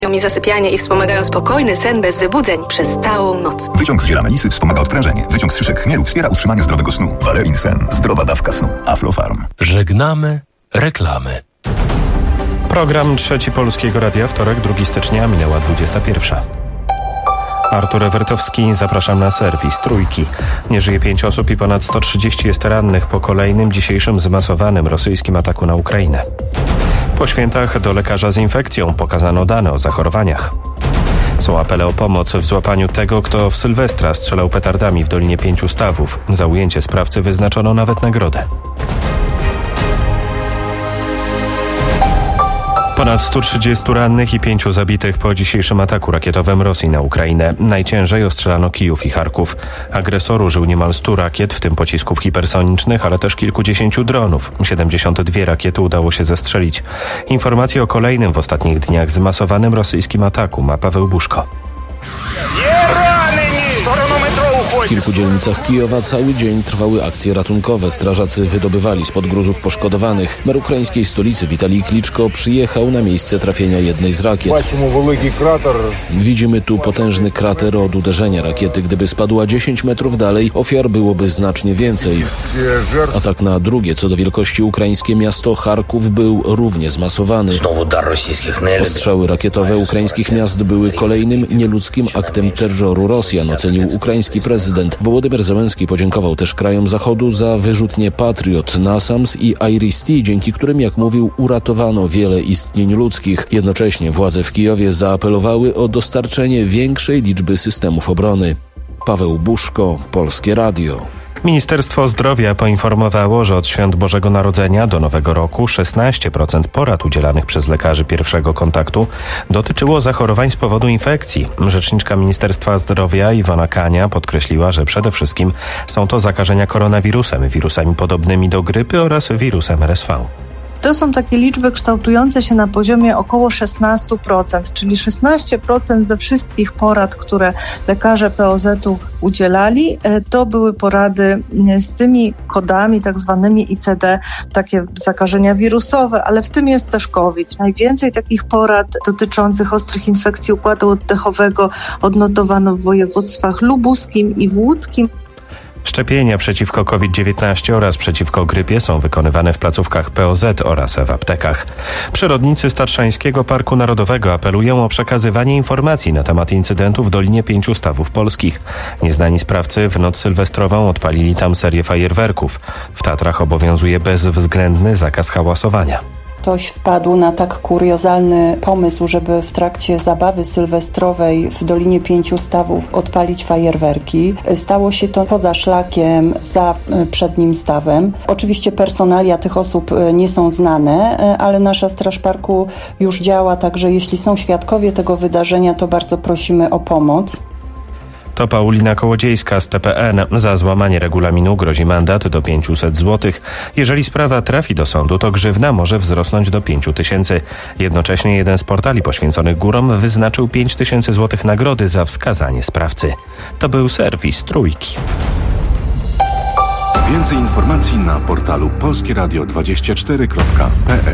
mi zasypianie i wspomagają spokojny sen bez wybudzeń przez całą noc. Wyciąg z ziela melisy wspomaga odprężenie. Wyciąg z szyszek chmielu wspiera utrzymanie zdrowego snu. Valerin Sen. Zdrowa dawka snu. Aflofarm. Żegnamy reklamy. Program Trzeci Polskiego Radia, wtorek, 2 stycznia, minęła 21. Artur Ewertowski, zapraszam na serwis Trójki. Nie żyje 5 osób i ponad 130 jest rannych po kolejnym dzisiejszym zmasowanym rosyjskim ataku na Ukrainę. Po świętach do lekarza z infekcją pokazano dane o zachorowaniach. Są apele o pomoc w złapaniu tego, kto w Sylwestra strzelał petardami w Dolinie Pięciu Stawów. Za ujęcie sprawcy wyznaczono nawet nagrodę. Ponad 130 rannych i 5 zabitych po dzisiejszym ataku rakietowym Rosji na Ukrainę. Najciężej ostrzelano Kijów i Charków. Agresor użył niemal 100 rakiet, w tym pocisków hipersonicznych, ale też kilkudziesięciu dronów. 72 rakiety udało się zestrzelić. Informacje o kolejnym w ostatnich dniach zmasowanym rosyjskim ataku ma Paweł Buszko. W kilku dzielnicach Kijowa cały dzień trwały akcje ratunkowe. Strażacy wydobywali spod gruzów poszkodowanych. Mer ukraińskiej stolicy Witalij Kliczko przyjechał na miejsce trafienia jednej z rakiet. Widzimy tu potężny krater od uderzenia rakiety. Gdyby spadła 10 metrów dalej, ofiar byłoby znacznie więcej. Atak na drugie co do wielkości ukraińskie miasto Charków był równie zmasowany. Ostrzały rakietowe ukraińskich miast były kolejnym nieludzkim aktem terroru Rosjan, ocenił ukraiński prezydent. Wołodymyr Zełenski podziękował też krajom Zachodu za wyrzutnie Patriot, NASAMS i IRIS-T, dzięki którym, jak mówił, uratowano wiele istnień ludzkich. Jednocześnie władze w Kijowie zaapelowały o dostarczenie większej liczby systemów obrony. Paweł Buszko, Polskie Radio. Ministerstwo Zdrowia poinformowało, że od świąt Bożego Narodzenia do Nowego Roku 16% porad udzielanych przez lekarzy pierwszego kontaktu dotyczyło zachorowań z powodu infekcji. Rzeczniczka Ministerstwa Zdrowia Iwona Kania podkreśliła, że przede wszystkim są to zakażenia koronawirusem, wirusami podobnymi do grypy oraz wirusem RSV. To są takie liczby kształtujące się na poziomie około 16%, czyli 16% ze wszystkich porad, które lekarze POZ-u udzielali, to były porady z tymi kodami tak zwanymi ICD, takie zakażenia wirusowe, ale w tym jest też COVID. Najwięcej takich porad dotyczących ostrych infekcji układu oddechowego odnotowano w województwach lubuskim i łódzkim. Szczepienia przeciwko COVID-19 oraz przeciwko grypie są wykonywane w placówkach POZ oraz w aptekach. Przyrodnicy z Tatrzańskiego Parku Narodowego apelują o przekazywanie informacji na temat incydentu w Dolinie Pięciu Stawów Polskich. Nieznani sprawcy w noc sylwestrową odpalili tam serię fajerwerków. W Tatrach obowiązuje bezwzględny zakaz hałasowania. Ktoś wpadł na tak kuriozalny pomysł, żeby w trakcie zabawy sylwestrowej w Dolinie Pięciu Stawów odpalić fajerwerki. Stało się to poza szlakiem, za przednim stawem. Oczywiście personalia tych osób nie są znane, ale nasza Straż Parku już działa, także jeśli są świadkowie tego wydarzenia, to bardzo prosimy o pomoc. To Paulina Kołodziejska z TPN. Za złamanie regulaminu grozi mandat do 500 zł. Jeżeli sprawa trafi do sądu, to grzywna może wzrosnąć do 5 000. Jednocześnie jeden z portali poświęconych górom wyznaczył 5 000 zł nagrody za wskazanie sprawcy. To był serwis Trójki. Więcej informacji na portalu polskieradio24.pl.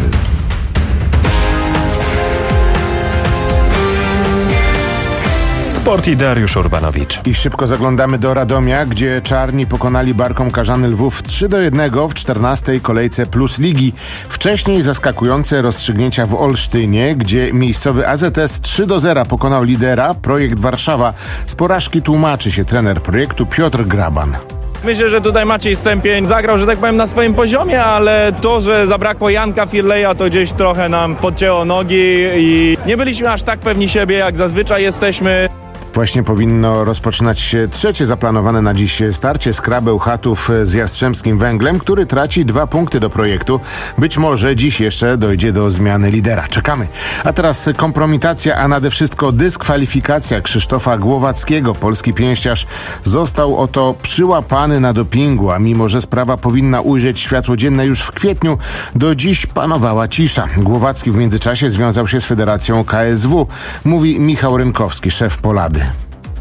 Sport i Dariusz Urbanowicz. I szybko zaglądamy do Radomia, gdzie czarni pokonali Barką Karzany Lwów 3-1 w 14. kolejce Plus Ligi. Wcześniej zaskakujące rozstrzygnięcia w Olsztynie, gdzie miejscowy AZS 3-0 pokonał lidera Projekt Warszawa. Z porażki tłumaczy się trener projektu Piotr Graban. Myślę, że tutaj Maciej Stępień zagrał, że tak powiem, na swoim poziomie, ale to, że zabrakło Janka Firleja, to gdzieś trochę nam podcięło nogi i nie byliśmy aż tak pewni siebie, jak zazwyczaj jesteśmy. Właśnie powinno rozpoczynać się trzecie zaplanowane na dziś starcie Skra Bełchatów z Jastrzębskim Węglem, który traci 2 punkty do projektu. Być może dziś jeszcze dojdzie do zmiany lidera. Czekamy. A teraz kompromitacja, a nade wszystko dyskwalifikacja Krzysztofa Głowackiego. Polski pięściarz został oto przyłapany na dopingu, a mimo że sprawa powinna ujrzeć światło dzienne już w kwietniu, do dziś panowała cisza. Głowacki w międzyczasie związał się z Federacją KSW, mówi Michał Rynkowski, szef Polady.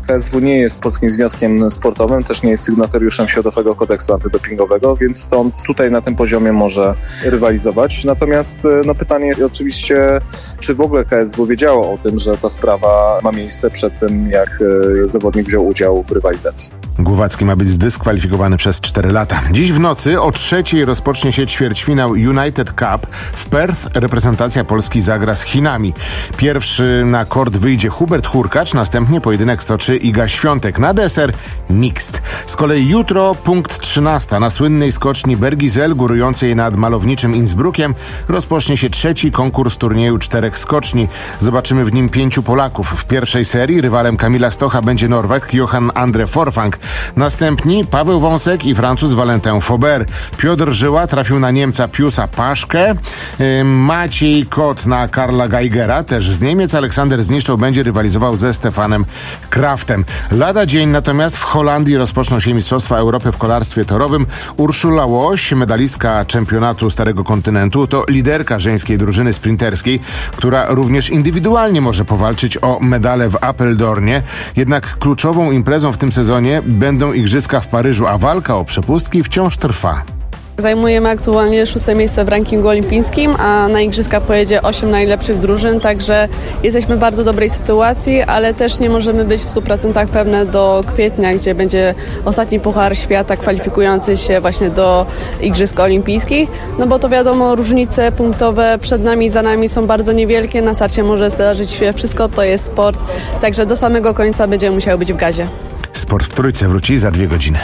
KSW nie jest polskim związkiem sportowym, też nie jest sygnatariuszem Światowego Kodeksu Antydopingowego, więc stąd tutaj na tym poziomie może rywalizować. Natomiast pytanie jest oczywiście, czy w ogóle KSW wiedziało o tym, że ta sprawa ma miejsce przed tym, jak zawodnik wziął udział w rywalizacji. Głowacki ma być zdyskwalifikowany przez 4 lata. Dziś w nocy o 3:00 rozpocznie się ćwierćfinał United Cup. W Perth reprezentacja Polski zagra z Chinami. Pierwszy na kort wyjdzie Hubert Hurkacz, następnie pojedynek stoczy Iga Świątek. Na deser mixed. Z kolei jutro punkt 13 na słynnej skoczni Bergisel, górującej nad malowniczym Innsbruckiem, rozpocznie się 3. konkurs turnieju 4 skoczni. Zobaczymy w nim 5 Polaków. W pierwszej serii rywalem Kamila Stocha będzie Norweg Johan Andre Forfang. Następni Paweł Wąsek i Francuz Valentin Faubert. Piotr Żyła trafił na Niemca Piusa Paszkę. Maciej Kot na Karla Geigera, też z Niemiec. Aleksander Zniszczał będzie rywalizował ze Stefanem Kraftem. Lada dzień natomiast w Holandii rozpoczną się Mistrzostwa Europy w kolarstwie torowym. Urszula Łoś, medalistka czempionatu Starego Kontynentu, to liderka żeńskiej drużyny sprinterskiej, która również indywidualnie może powalczyć o medale w Apeldoornie. Jednak kluczową imprezą w tym sezonie będą Igrzyska w Paryżu, a walka o przepustki wciąż trwa. Zajmujemy aktualnie 6. miejsce w rankingu olimpijskim, a na Igrzyska pojedzie 8 najlepszych drużyn, także jesteśmy w bardzo dobrej sytuacji, ale też nie możemy być w 100% pewne do kwietnia, gdzie będzie ostatni Puchar Świata kwalifikujący się właśnie do Igrzysk Olimpijskich, no bo to wiadomo, różnice punktowe przed nami i za nami są bardzo niewielkie, na starcie może zdarzyć się wszystko, to jest sport, także do samego końca będziemy musiały być w gazie. Sport w Trójce wróci za 2 godziny.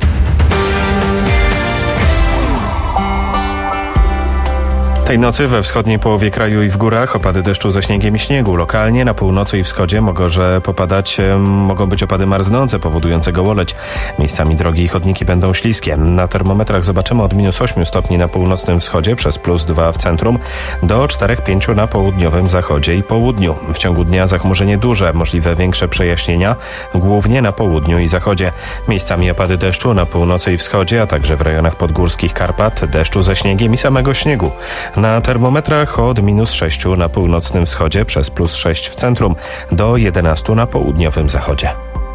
Tej nocy we wschodniej połowie kraju i w górach opady deszczu ze śniegiem i śniegu. Lokalnie na północy i wschodzie mogą być opady marznące, powodujące gołoleć. Miejscami drogi i chodniki będą śliskie. Na termometrach zobaczymy od -8 stopni na północnym wschodzie przez +2 w centrum do 4-5 na południowym zachodzie i południu. W ciągu dnia zachmurzenie duże, możliwe większe przejaśnienia, głównie na południu i zachodzie. Miejscami opady deszczu na północy i wschodzie, a także w rejonach podgórskich Karpat, deszczu ze śniegiem i samego śniegu. Na termometrach od -6 na północnym wschodzie przez +6 w centrum do 11 na południowym zachodzie.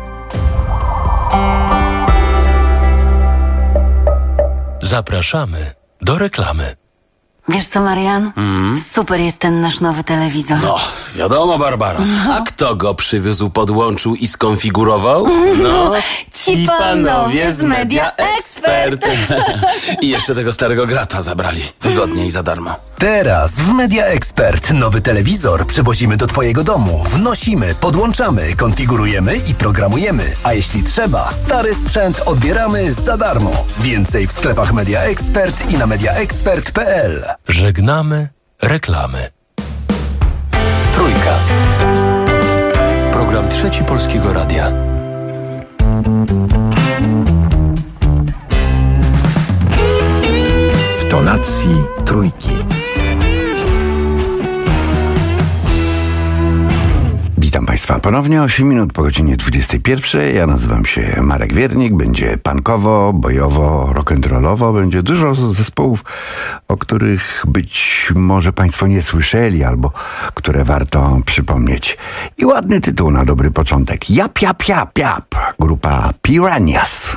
Zapraszamy do reklamy. Wiesz co, Marian? Super jest ten nasz nowy telewizor. No, wiadomo, Barbara. A kto go przywiózł, podłączył i skonfigurował? No, ci panowie z Media Expert. I jeszcze tego starego grata zabrali. Wygodnie i za darmo. Teraz w Media Expert nowy telewizor przywozimy do twojego domu. Wnosimy, podłączamy, konfigurujemy i programujemy. A jeśli trzeba, stary sprzęt odbieramy za darmo. Więcej w sklepach Media Expert i na mediaexpert.pl. Żegnamy reklamy. Trójka. Program Trzeci Polskiego Radia. W tonacji Trójki. Witam Państwa ponownie, 8 minut po godzinie 21. Ja nazywam się Marek Wiernik. Będzie punkowo, bojowo, rock'n'rollowo. Będzie dużo zespołów, o których być może Państwo nie słyszeli, albo które warto przypomnieć. I ładny tytuł na dobry początek. Jap, jap, jap, jap. Grupa Piranhas.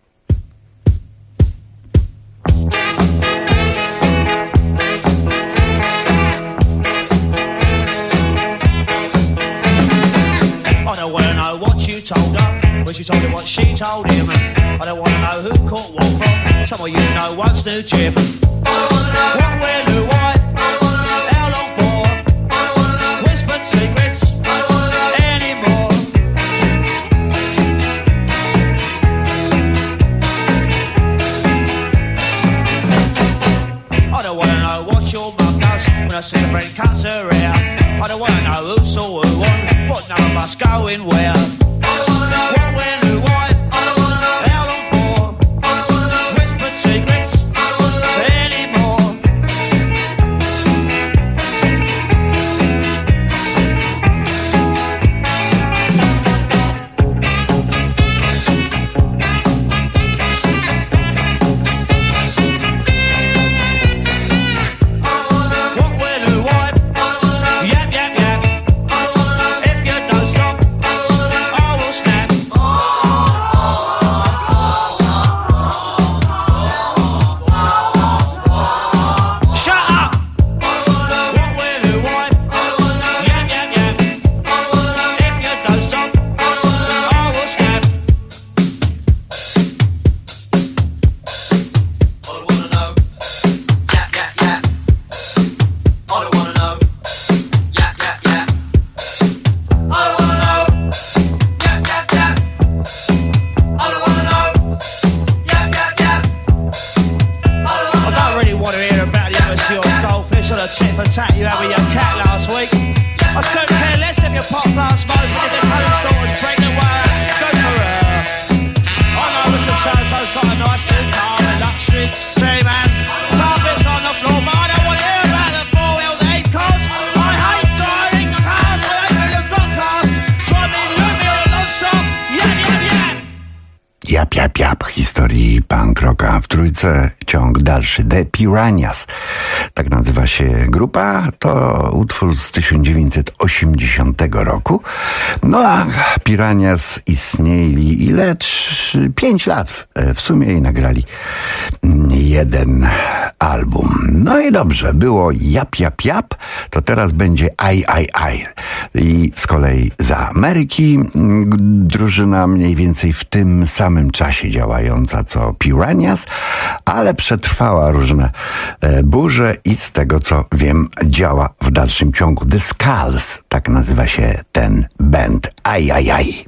Told her when she told him what she told him. I don't wanna know who caught what from. Some of you know once knew Jim. I don't wanna know what, where, who, why. I don't wanna know how long for. I don't wanna know whispered secrets. I don't wanna know anymore. I don't wanna know what your mum does when her sister friend cuts her hair. I don't wanna know who saw who on, what none of us going where. the pop glass smoke, and if the talent starters pregnant, well, go for her. I know it's a so-so's got a nice new car, a luxury, see man, carpets on the floor, but I don't want to hear about the four-wheeled eight cars. I hate driving the cars, I hate when you've got cars, driving Lumia non-stop, yap, yap, yap. Jap, jap, jap. Historii punk rocka w trójce. Ciąg dalszy. The Piranhas. Tak nazywa się grupa. To utwór z 1980 roku. No a Piranhas istnieli ile? 5 lat w sumie i nagrali jeden album. No i dobrze. Było jap, jap, jap. To teraz będzie aj, aj, aj. I z kolei za Ameryki drużyna mniej więcej w tym samym czasie działająca co Piranhas, ale przetrwała różne burze i z tego co wiem działa w dalszym ciągu. The Skulls, tak nazywa się ten band. Aj, aj, aj.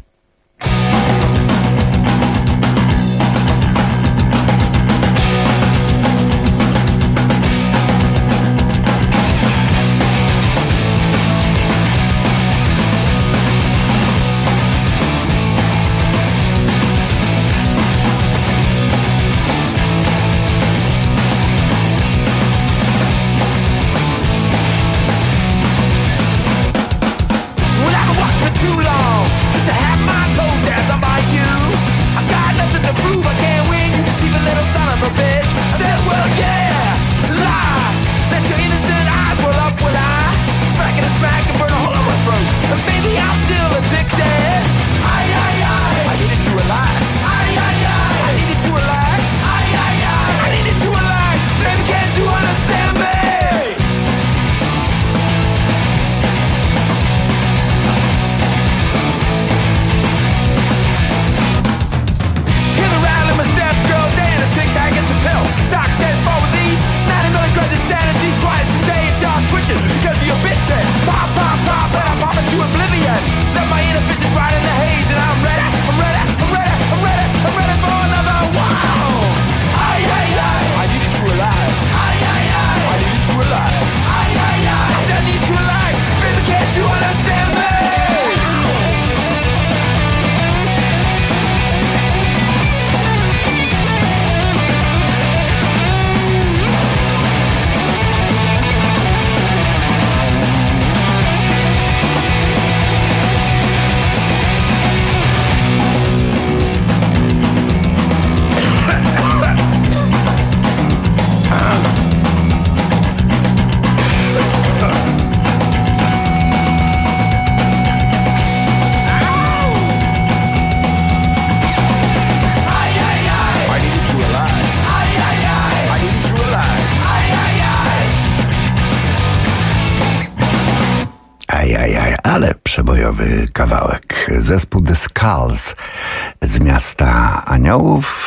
Ale przebojowy kawałek. Zespół The Skulls z miasta Aniołów.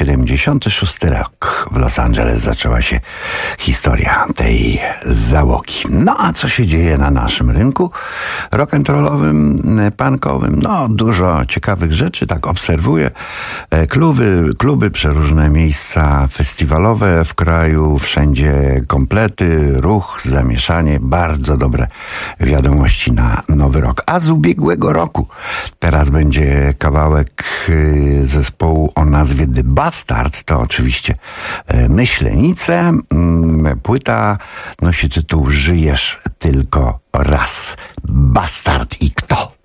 76 rok w Los Angeles zaczęła się historia tej załogi. No a co się dzieje na naszym rynku rock'n'rollowym, punkowym? No dużo ciekawych rzeczy, tak obserwuję. Kluby, przeróżne miejsca festiwalowe w kraju, wszędzie komplety, ruch, zamieszanie, bardzo dobre wiadomości na nowy rok. A z ubiegłego roku teraz będzie kawałek zespołu o nazwie The Bastard, to oczywiście Myślenice. Płyta nosi tytuł Żyjesz tylko raz. Bastard i kto?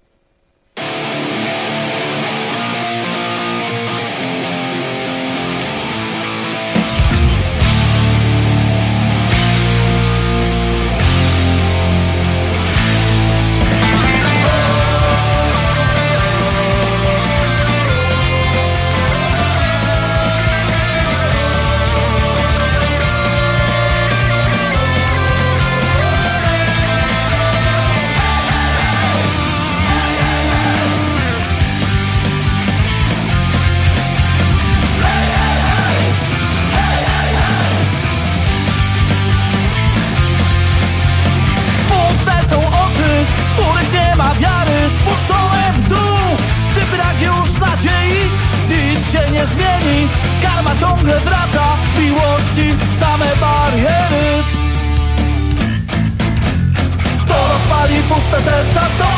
Ciągle wraca miłości same bariery. To rozpali puste serca, to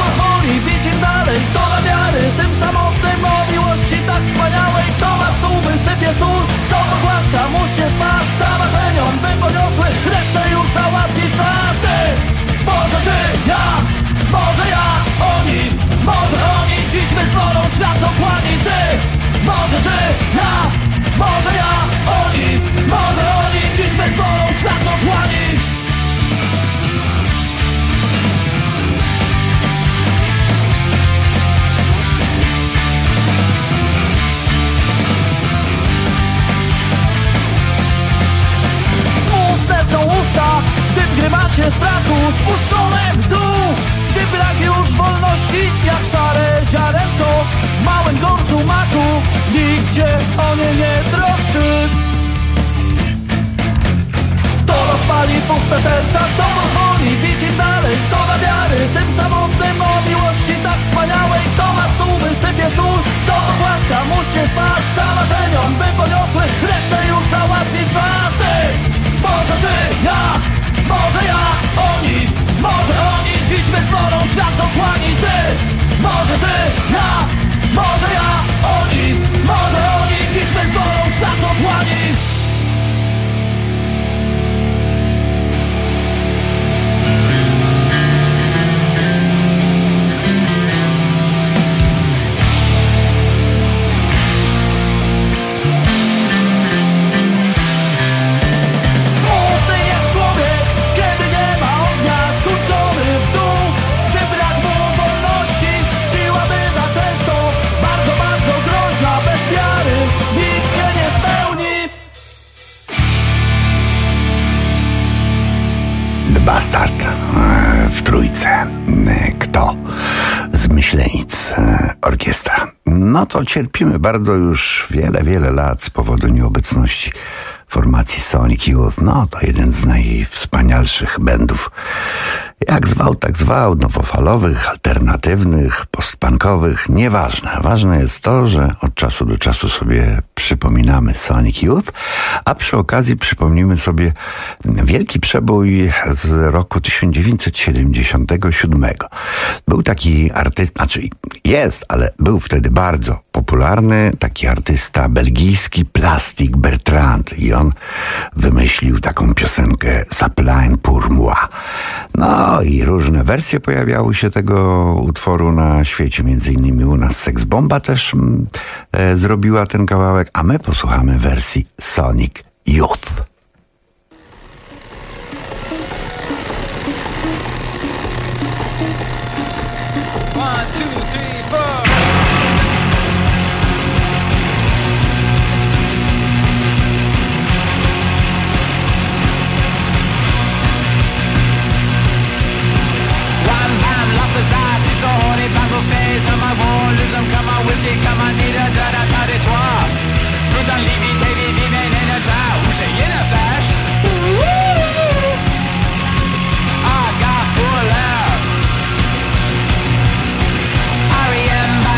puste serca, kto pozwoli bić im dalej, kto da wiary tym samotnym o miłości tak wspaniałej, kto na stół wysypie sól, kto pogłaska muśnie twarz, da marzeniom by poniosły, resztę już załatwi czas. Ty, może ty, ja, może ja, oni, może oni dziś wyzwolą świat z otchłani. Ty, może ty, ja, może ja, oni, może oni dziś wyzwolą świat z otchłani. Bastard w trójce. Kto? Z Myślenic orkiestra. No to cierpimy bardzo już wiele lat z powodu nieobecności formacji Sonic Youth. No to jeden z najwspanialszych bandów. Jak zwał, tak zwał. Nowofalowych, alternatywnych, postpunkowych. Nieważne. Ważne jest to, że od czasu do czasu sobie przypominamy Sonic Youth, a przy okazji przypomnimy sobie wielki przebój z roku 1977. Był taki artysta, jest, ale był wtedy bardzo popularny taki artysta belgijski Plastic Bertrand i on wymyślił taką piosenkę Ça plaint pour moi. No i różne wersje pojawiały się tego utworu na świecie, między innymi u nas Sex Bomba też zrobiła ten kawałek, a my posłuchamy wersji Sonic Youth. R.E.M.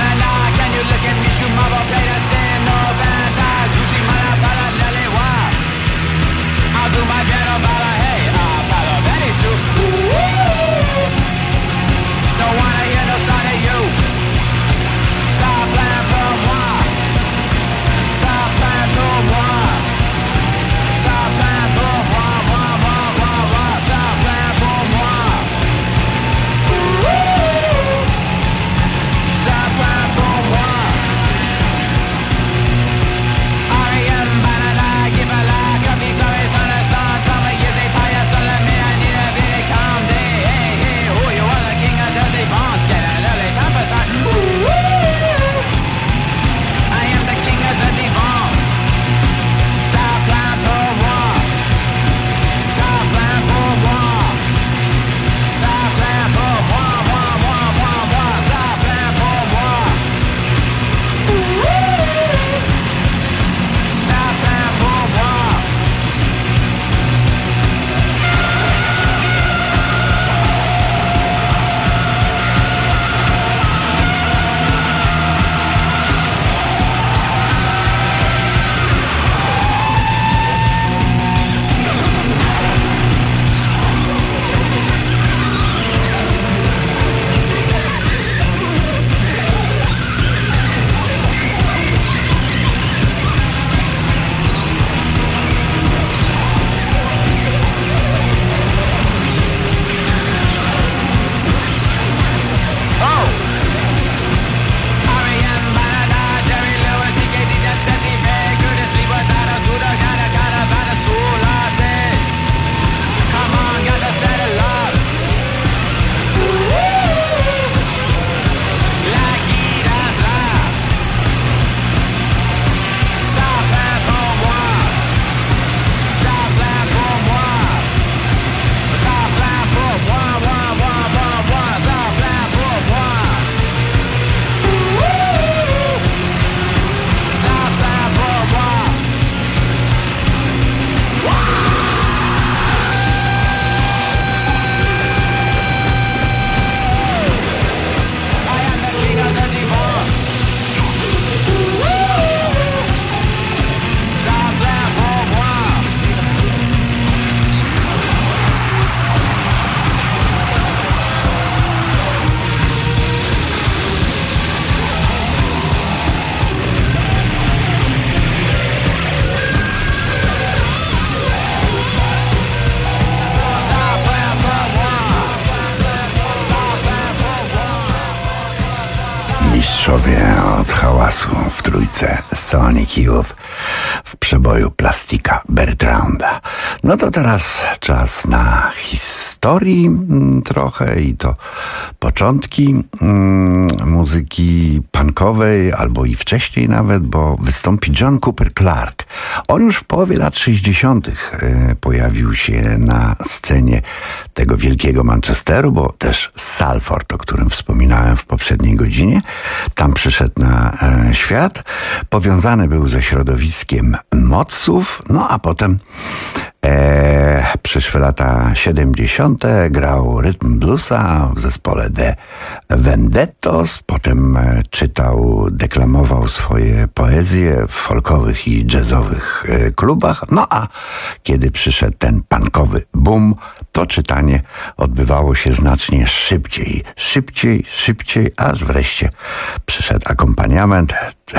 mistrzowie od hałasu w trójce Sonic Youth w przeboju Plastika Bertranda. No to teraz czas na historii trochę i to początki muzyki punkowej, albo i wcześniej nawet, bo wystąpi John Cooper Clarke. On już w połowie lat 60. pojawił się na scenie tego wielkiego Manchesteru, bo też Salford, o którym wspominałem w poprzedniej godzinie, tam przyszedł na świat. Powiązany był ze środowiskiem moców, no a potem przyszły lata 70. grał rytm bluesa w zespole The Vendettos, potem czytał, deklamował swoje poezje w folkowych i jazzowych klubach, no a kiedy przyszedł ten punkowy boom, to czytanie odbywało się znacznie szybciej, aż wreszcie przyszedł akompaniament,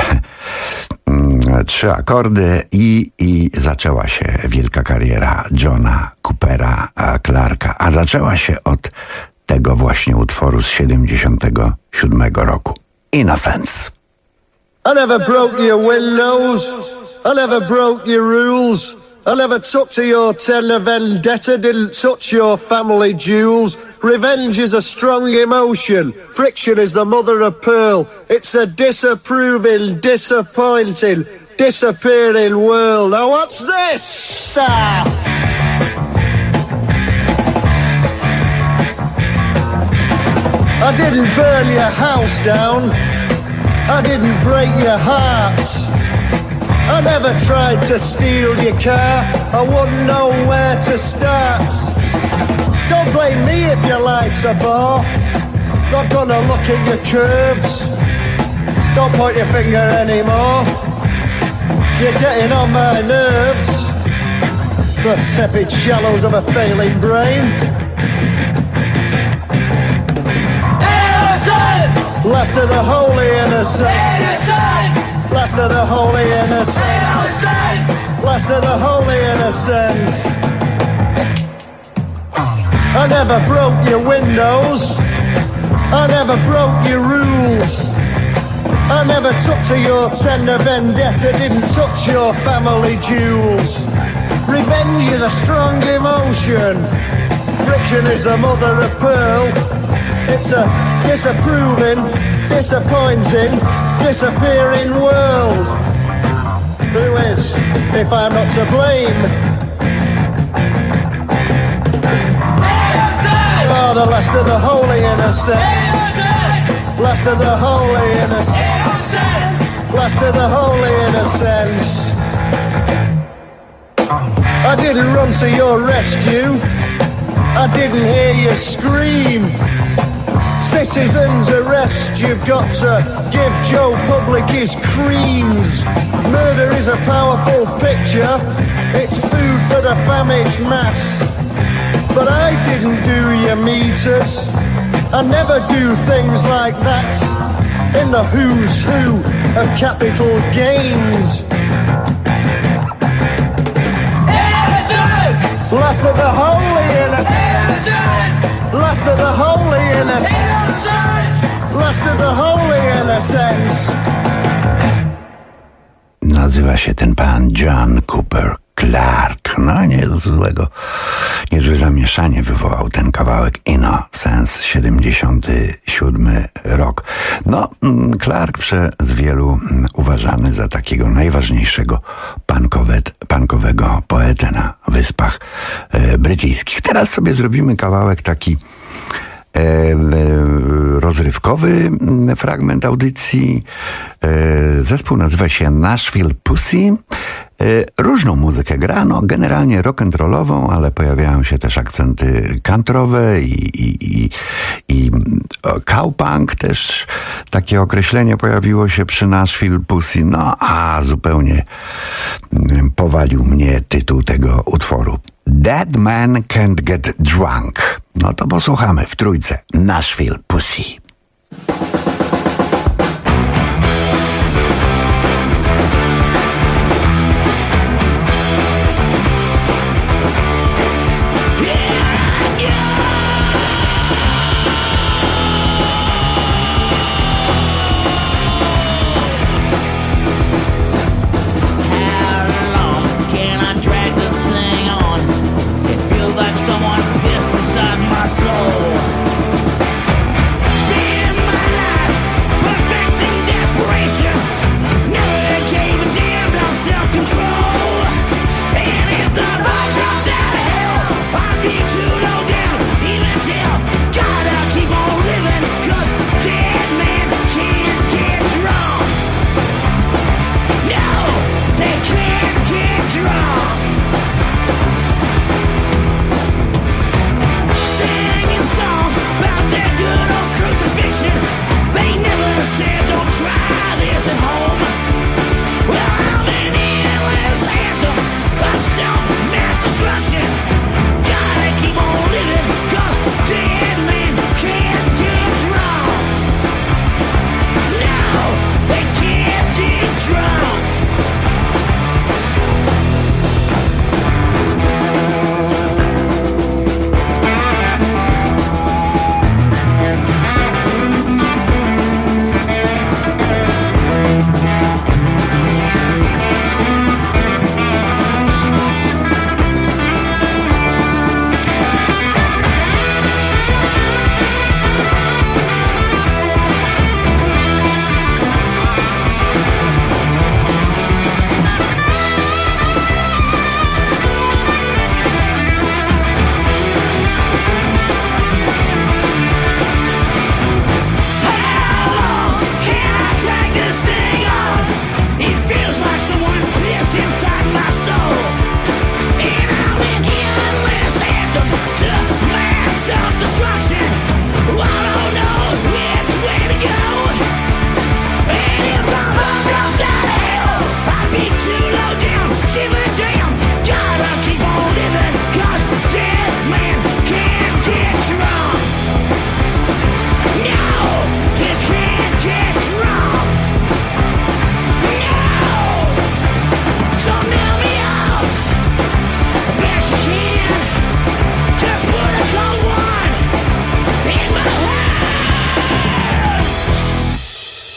3 akordy i zaczęła się wielka kariera Johna Coopera Clarke'a, a zaczęła się od tego właśnie utworu z 77 roku. Innocence. I never broke your windows, I never broke your rules, I never took to your tender vendetta, didn't touch your family jewels. Revenge is a strong emotion, friction is the mother of pearl. It's a disapproving, disappointing, disappearing world. Now what's this? I didn't burn your house down, I didn't break your heart, I never tried to steal your car, I wouldn't know where to start. Don't blame me if your life's a bore, not gonna look at your curves, don't point your finger anymore, you're getting on my nerves, the tepid shallows of a failing brain. Innocence! Last of the holy innocence! Innocence! Last of the holy innocence! Innocence! Last of the holy innocence! I never broke your windows, I never broke your rules, I never took to your tender vendetta, didn't touch your family jewels. Revenge is a strong emotion, friction is the mother of pearl. It's a disapproving, disappointing, disappearing world. Who is, if I'm not to blame? Oh, the last of the holy innocent, last of the holy innocent, last of the holy innocence. I didn't run to your rescue, I didn't hear you scream. Citizens arrest, you've got to give Joe Public his creams. Murder is a powerful picture, it's food for the famished mass. But I didn't do your meters, I never do things like that. In the who's who of capital gains. Innocence! Last of the holy innocent! Last of the holy innocent! Last of the holy innocence! Nazywa się ten pan John Cooper Clarke. No niezłe zamieszanie wywołał ten kawałek Innocence, 77 rok. No, Clarke przez wielu uważany za takiego najważniejszego punkowego poetę na Wyspach Brytyjskich. Teraz sobie zrobimy kawałek taki rozrywkowy fragment audycji. Zespół nazywa się Nashville Pussy. Różną muzykę grano, generalnie rock'n'rollową, ale pojawiają się też akcenty country'owe i cowpunk też. Takie określenie pojawiło się przy Nashville Pussy. No a zupełnie powalił mnie tytuł tego utworu. Dead Man Can't Get Drunk. No to posłuchamy w trójce Nashville Pussy.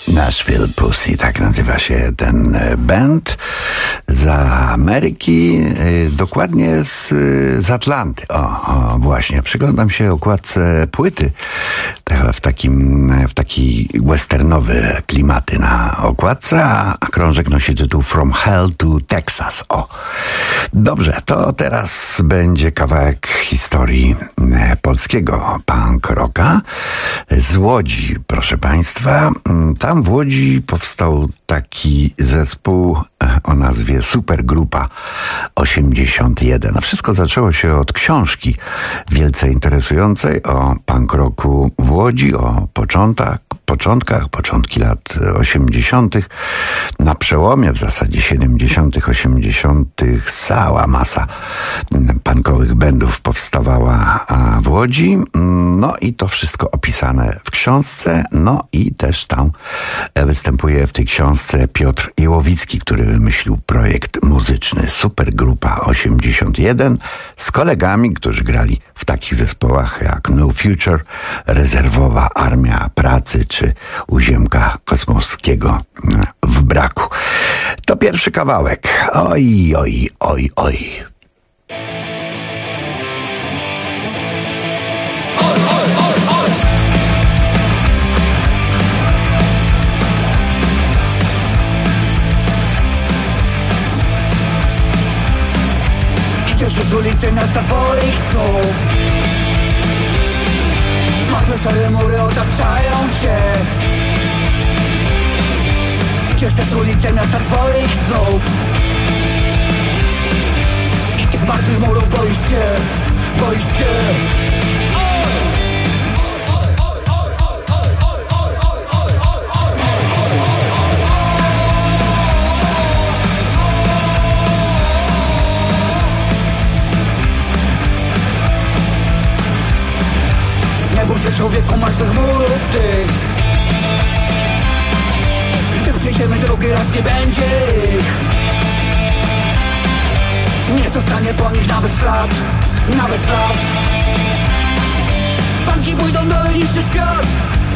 Nashville Pussy, tak nazywa się ten band z Ameryki, dokładnie z Atlanty. O, właśnie, przyglądam się okładce płyty, w taki westernowy klimaty na okładce, a krążek nosi tytuł From Hell to Texas. O, dobrze, to teraz będzie kawałek historii polskiego punk rocka z Łodzi, proszę Państwa. Tam w Łodzi powstał taki zespół o nazwie Supergrupa 81. A wszystko zaczęło się od książki wielce interesującej o punk rocku w Łodzi, o początki lat 80. Na przełomie w zasadzie 70., 80. cała masa punkowych bandów powstawała w Łodzi. No i to wszystko opisane w książce. No i też tam występuje w tej książce Piotr Jełowicki, który wymyślił projekt muzyczny Supergrupa 81 z kolegami, którzy grali w takich zespołach jak No Future, Rezerwowa Armia Pracy czy Uziemka Kosmowskiego w braku. To pierwszy kawałek. Oj, oj, oj, oj. Idziesz przez ulicę miasta twoich snów. Martwe szare mury otaczają cię. Idziesz przez ulicę miasta twoich snów. I tych martwych murów boisz się. Nie bój się człowieku martwych murów tych. Gdy przyjdziemy drugi raz nie będzie ich. Nie zostanie po nich nawet ślad. Banki pójdą dalej, niszczy świat.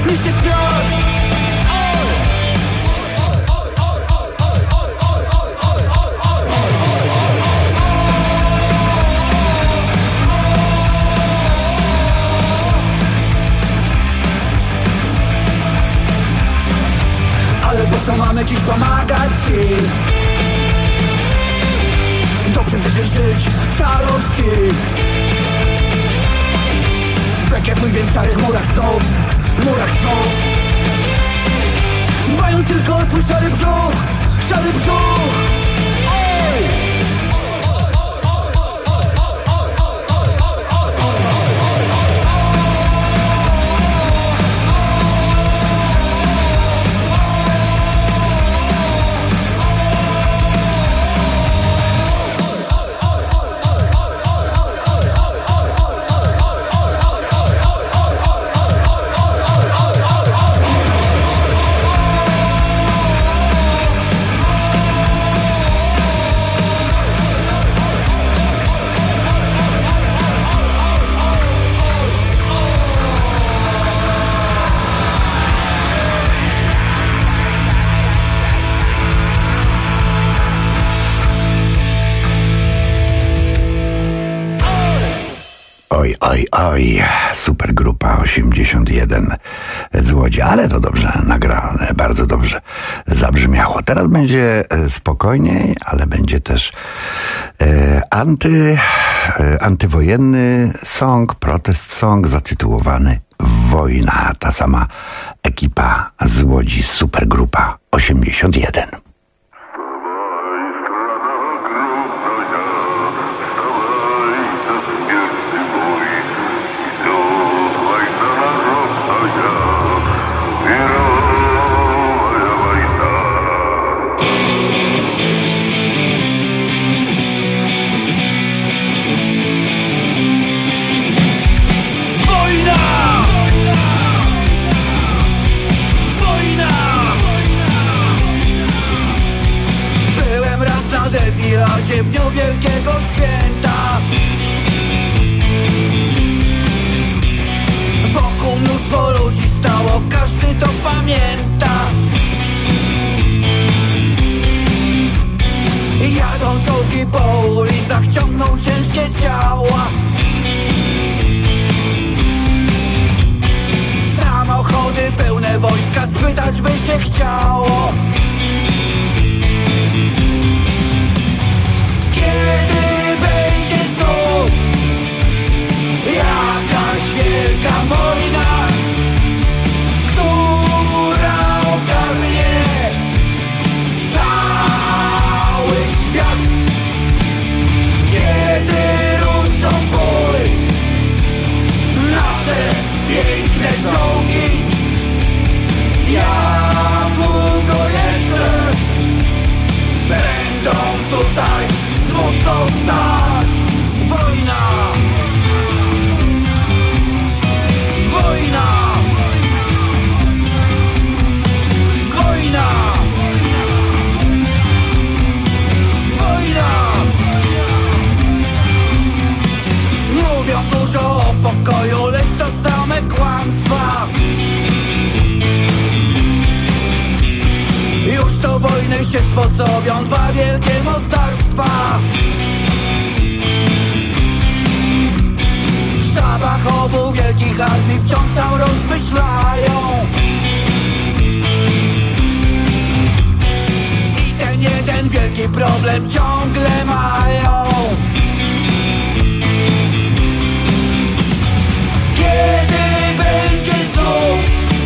Ale po co mamy dziś pomagać ci? Dobrze chcesz żyć w szarości. Tak jak mój w starych murach snów. Mają tylko swój szary brzuch. Oj, Supergrupa 81 z Łodzi, ale to dobrze nagrane, bardzo dobrze zabrzmiało. Teraz będzie spokojniej, ale będzie też antywojenny song, protest song zatytułowany Wojna. Ta sama ekipa z Łodzi, Supergrupa 81. Wojna! Ciastka spytać by się chciało. Kiedy będzie znów jakaś wielka wojna, która ogarnie cały świat? Kiedy ruszą bój nasze piękne czołgi, jak długo jeszcze będą tutaj smutno stać? Wojna! Wojna! Wojna! Wojna! Mówią dużo o pokoju, lecz to same kłamstwa. Już do wojny się sposobią dwa wielkie mocarstwa. W sztabach obu wielkich armii wciąż tam rozmyślają. I ten jeden wielki problem ciągle mają. Kiedy będzie znów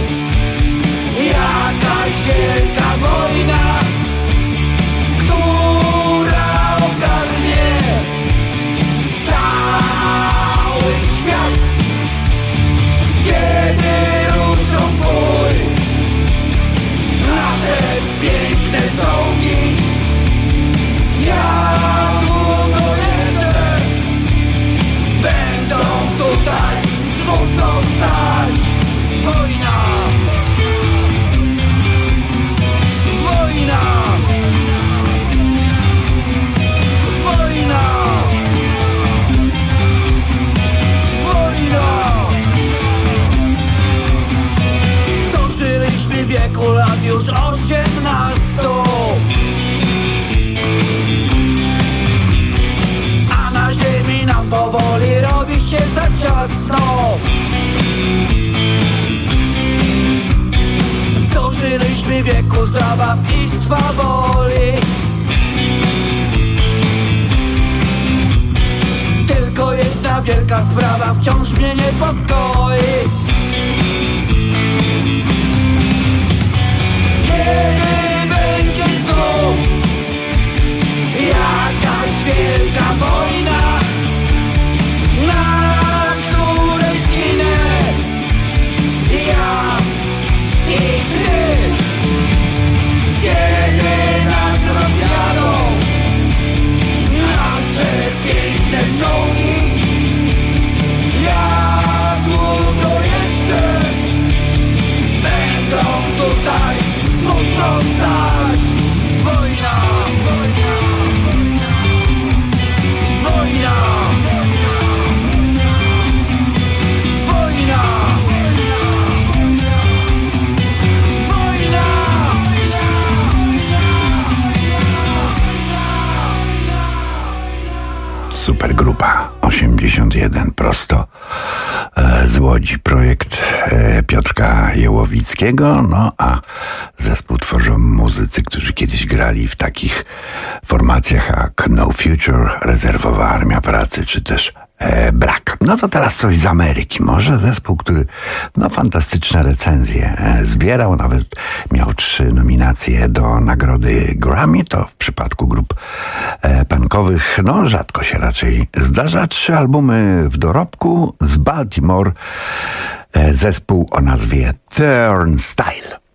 jakaś wielka wojna, która ogarnie cały świat? Kiedy ruszą bój nasze piękne czołgi, jak długo jeszcze będą tutaj smutno stać? Wojna! Wojna! Wojna! Wojna! Dożyliśmy wieku lat już 18, a na ziemi nam powoli robi się za ciasno. Dożyliśmy wieku zabaw i swawoli. Tylko jedna wielka sprawa wciąż mnie niepokoi. Kiedy będzie znów jakaś wielka wojna, na której zginę ja i ty? Kiedy nas rozjadą nasze piękne czołgi, jak długo jeszcze będą tutaj smutno stać? Wojna! Wojna! Wojna! Wojna! Supergrupa 81 prosto z Łodzi, projekt Piotrka Jełowickiego, no a zespół tworzą muzycy, którzy kiedyś grali w takich formacjach jak No Future, Rezerwowa Armia Pracy, czy też Brak. No to teraz coś z Ameryki. Może zespół, który fantastyczne recenzje zbierał, nawet miał 3 nominacje do nagrody Grammy. To w przypadku grup punkowych rzadko się raczej zdarza. 3 albumy w dorobku z Baltimore. Zespół o nazwie Turnstile.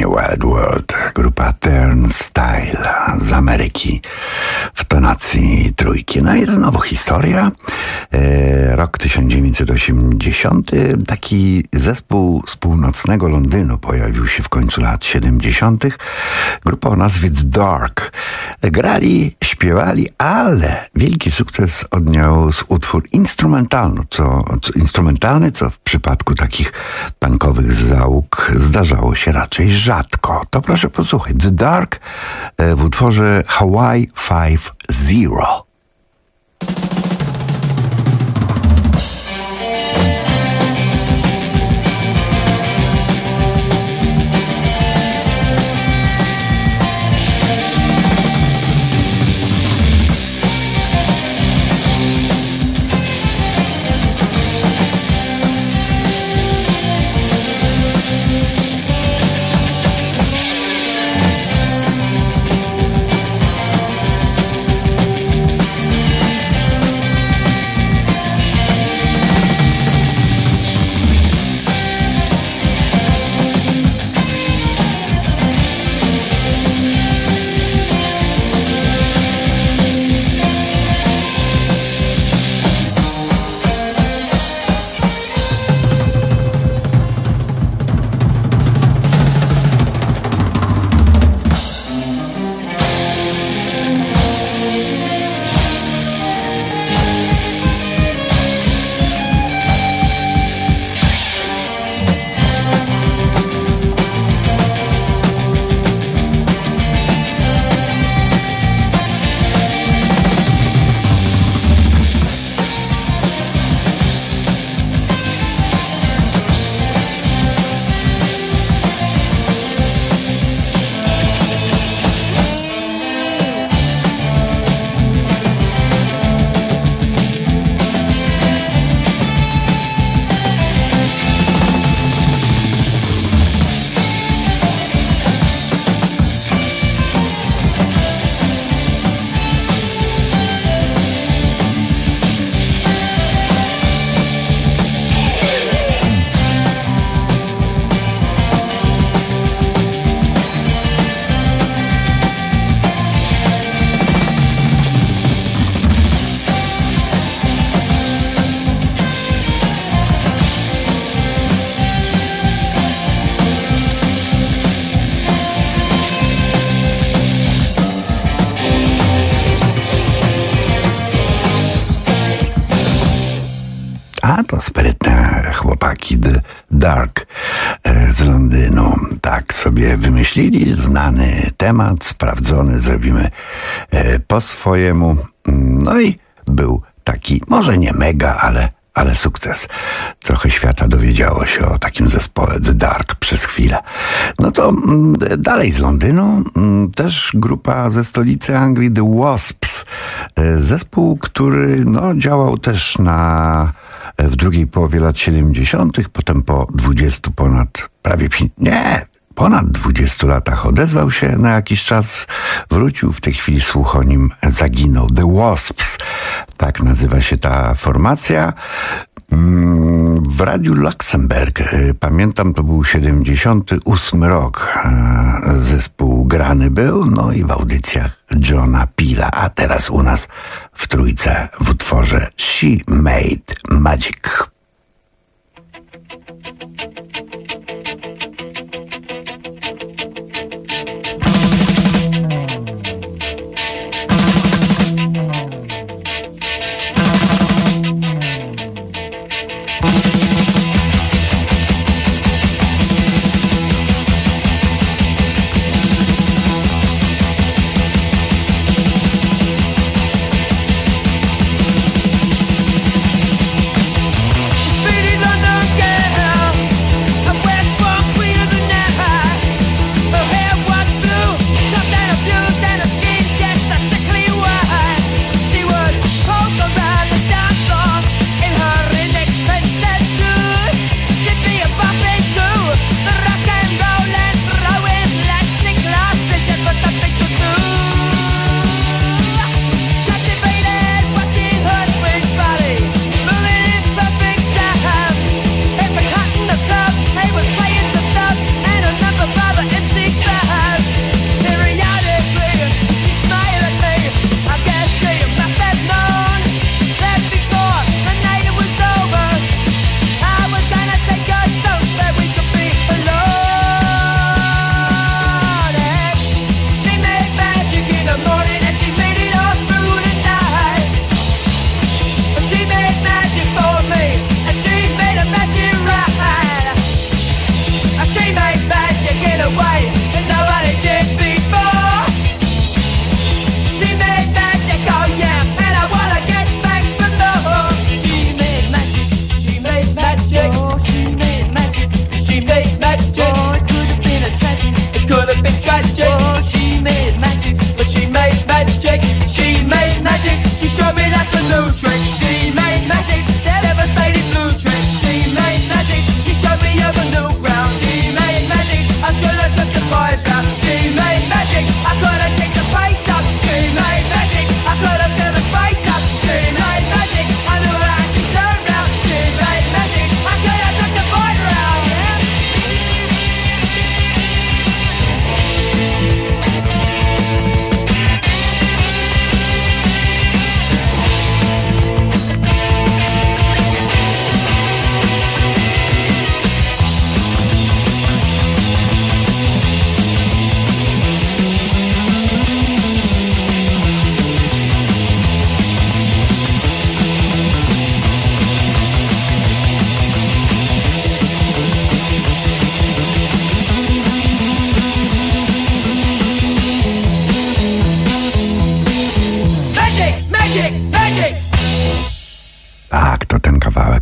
nie Wild World. Grupa Turnstile z Ameryki w tonacji trójki. No i znowu historia. Rok 1980. Taki zespół z północnego Londynu pojawił się w końcu lat 70. Grupa o nazwie The Dark. Śpiewali, ale wielki sukces odniósł utwór instrumentalny, co w przypadku takich punkowych załóg zdarzało się raczej rzadko. To proszę posłuchać. The Dark w utworze Hawaii 5-0. To sprytne chłopaki The Dark z Londynu. Tak sobie wymyślili, znany temat, sprawdzony, zrobimy po swojemu. No i był taki, może nie mega, ale sukces. Trochę świata dowiedziało się o takim zespole The Dark przez chwilę. No to dalej z Londynu, też grupa ze stolicy Anglii, The Wasps. Zespół, który działał też w drugiej połowie lat 70., potem po 20 ponad 20 latach odezwał się na jakiś czas, wrócił, w tej chwili słuch o nim zaginął. The Wasps, tak nazywa się ta formacja. W Radiu Luxemburg, pamiętam, to był 78 rok, zespół grany był, no i w audycjach Johna Peela, a teraz u nas w trójce w utworze She Made Magic.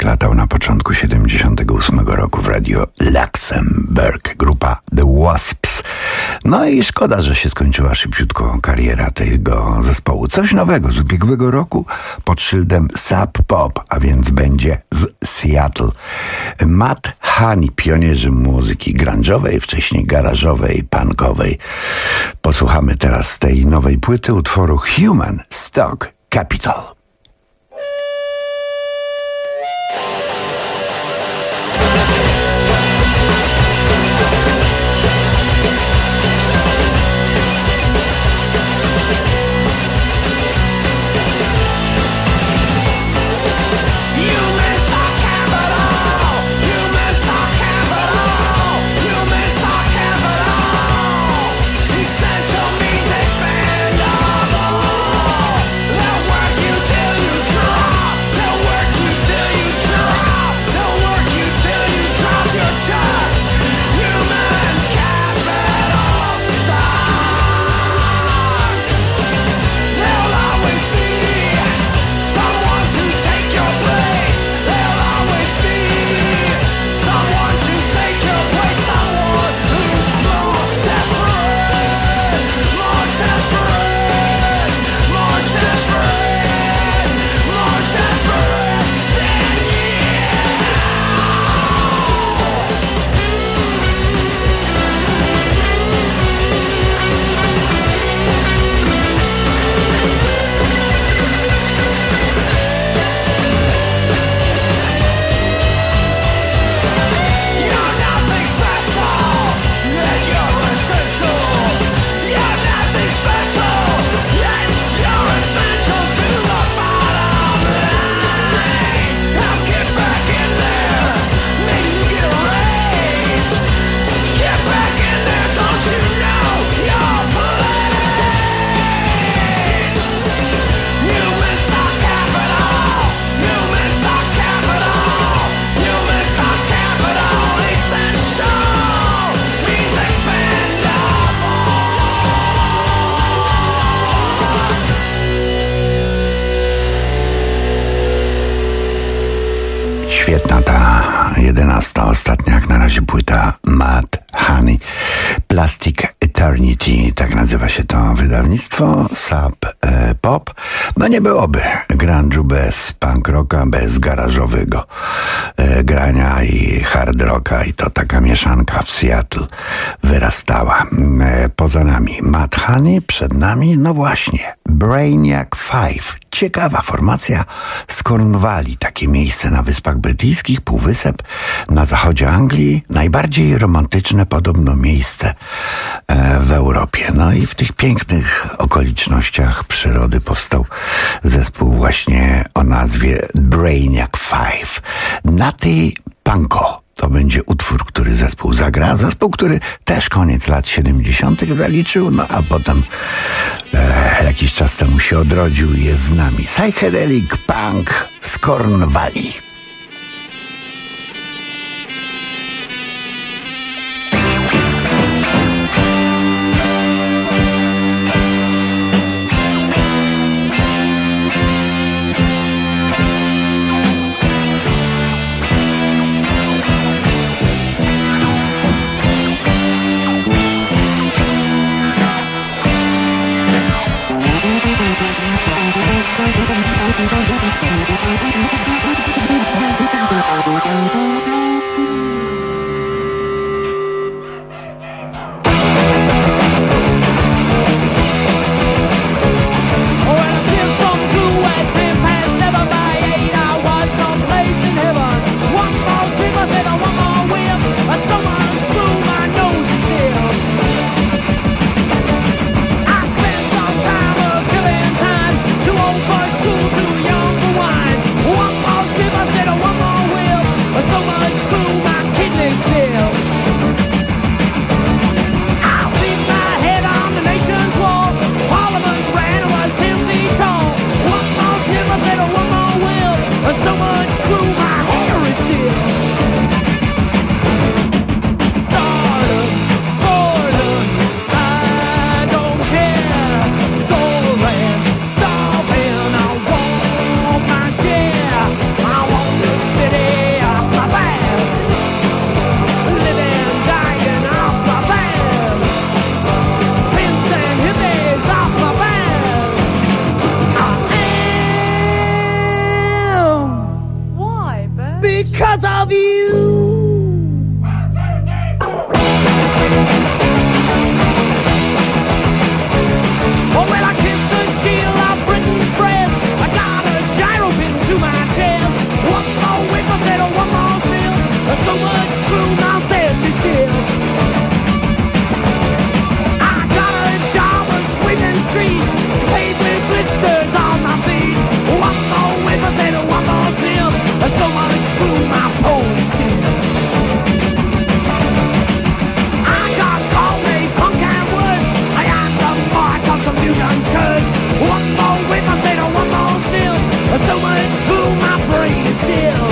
latał na początku 78 roku w Radio Luxemburg, grupa The Wasps. No i szkoda, że się skończyła szybciutko kariera tego zespołu. Coś nowego z ubiegłego roku pod szyldem Sub Pop, a więc będzie z Seattle. Matt Honey, pionierzy muzyki grunge'owej, wcześniej garażowej, punkowej. Posłuchamy teraz tej nowej płyty utworu Human Stock Capital. Świetna ta 11. ostatnia jak na razie płyta Matt Honey. Plastic Eternity, tak nazywa się to wydawnictwo, Sub Pop. No nie byłoby grunge'u bez punk rocka, bez garażowego grania i hard rocka, i to taka mieszanka w Seattle wyrastała. Poza nami Matt Honey, przed nami, no właśnie, Brainiac 5. Ciekawa formacja z Cornwalli, takie miejsce na Wyspach Brytyjskich, półwysep na zachodzie Anglii, najbardziej romantyczne podobno miejsce w Europie. No i w tych pięknych okolicznościach przyrody powstał zespół właśnie o nazwie Brainiac 5. Natty Panko. To będzie utwór, który zespół zagra. Zespół, który też koniec lat 70. zaliczył, no a potem jakiś czas temu się odrodził i jest z nami. Psychedelic Punk z Cornwalli. Thank you. of you. Oh, well, I kissed the shield of Britain's breast. I got a gyro pin to my chest. One more whiff, I said, one more sniff. There's so much gloom, I'm thirsty still. I got a job of sweeping streets, paved with blisters on my feet. One more whiff, I said, one more sniff. There's so much gloom, I'm pony still. I got called a punk and worse. I am the mark of confusion's curse. One more whiff, I said, one more sniff. There's so much gloom, my brain is still.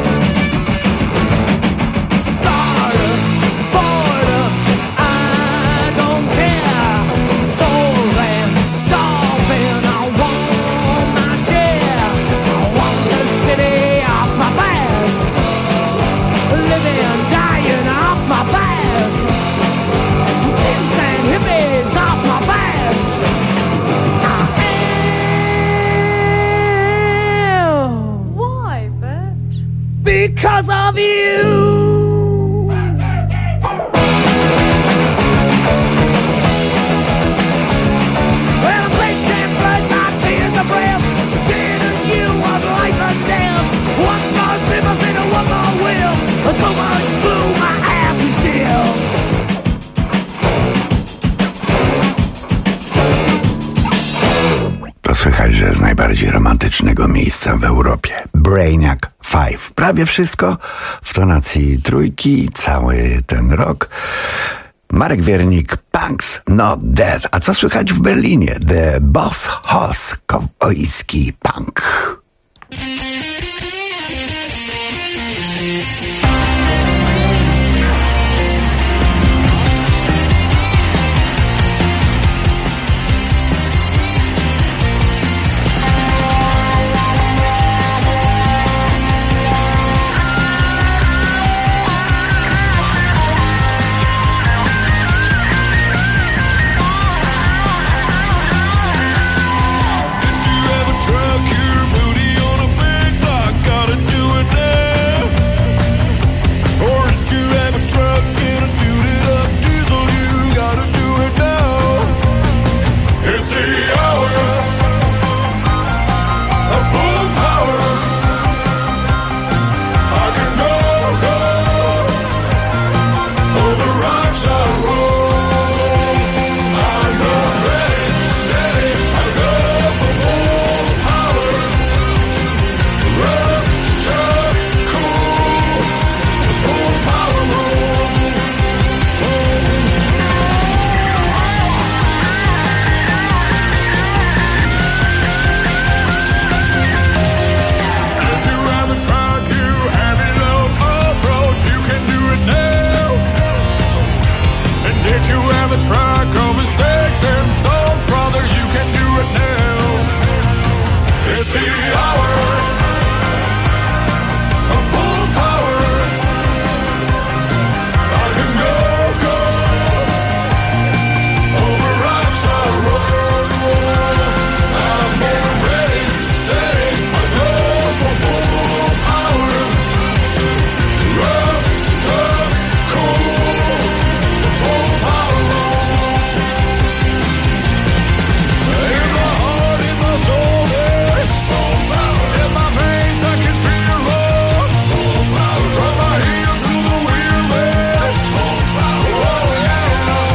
Starter, border, I don't care. Solving, starving, I want my share. I want the city off my back. Living, dying off my back. Instant hippies off my back. Why, Bert? Because of you. Well, the flesh and blood, my tears of breath, scared as you of life and death. One more slip, I said, one more will. So much glue, my ass is still. To słychać, że z najbardziej romantycznego miejsca w Europie. Brainiac 5. Prawie wszystko w tonacji trójki, cały ten rok. Marek Wiernik, Punks Not Dead. A co słychać w Berlinie? The Boss Hoss, kowbojski punk. Truck your booty on a big block, gotta do it now. Or did you have a truck in a dooted up diesel? You gotta do it now. It's the hour of full power. I can go over Rockside Road. I'm not ready, steady, I go for more. Rough, tough, cool, full power road. If you have a truck, you have it on off-road, you can do it now. And did you have a truck over sticks and stones, brother, you can do it now. It's the hour of full power. I can go over Rockside Road. I'm born ready, steady, I go for full power. Rough, tough, cool, full power road. In my heart, in my soul, there's full power. In my veins, I can feel it roll. Full power. From my heel to the wheel, there's full power. Oh, yeah.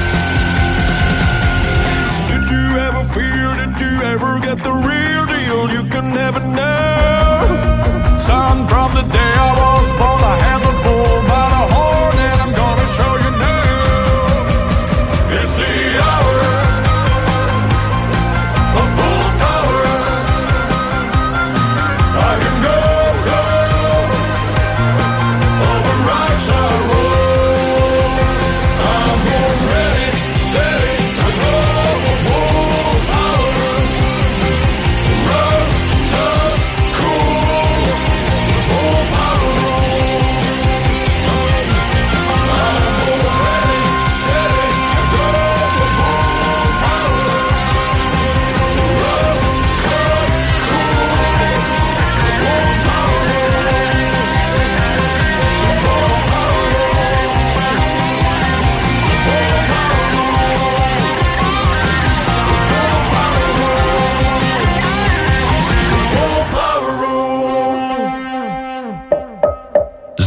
Did you ever feel, did you ever get the real deal? You can have it now. Son, from the day I was born, I had the bull by the horn, and I'm gonna show you now. It's the hour of full power. I can go over Rockside Road. I'm born ready, steady, I go for full power. Rough, tough, cool, full power road.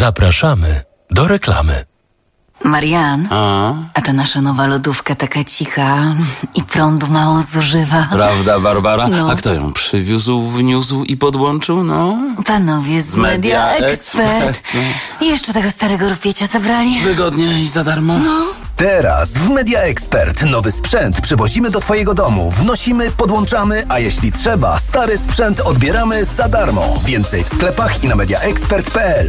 Zapraszamy do reklamy. Marian, a ta nasza nowa lodówka taka cicha i prądu mało zużywa. Prawda, Barbara? No. A kto ją przywiózł, wniósł i podłączył? No. Panowie z Media Expert. I jeszcze tego starego rupiecia zabrali. Wygodnie i za darmo. No. Teraz w Media Expert nowy sprzęt przywozimy do twojego domu, wnosimy, podłączamy, a jeśli trzeba, stary sprzęt odbieramy za darmo. Więcej w sklepach i na mediaexpert.pl.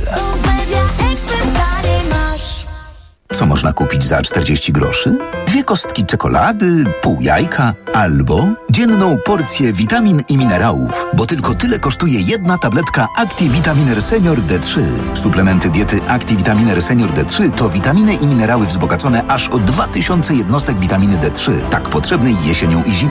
Co można kupić za 40 groszy? 2 kostki czekolady, pół jajka albo dzienną porcję witamin i minerałów, bo tylko tyle kosztuje jedna tabletka ActiVitaminer Senior D3. Suplementy diety ActiVitaminer Senior D3 to witaminy i minerały wzbogacone aż o 2000 jednostek witaminy D3, tak potrzebnej jesienią i zimą.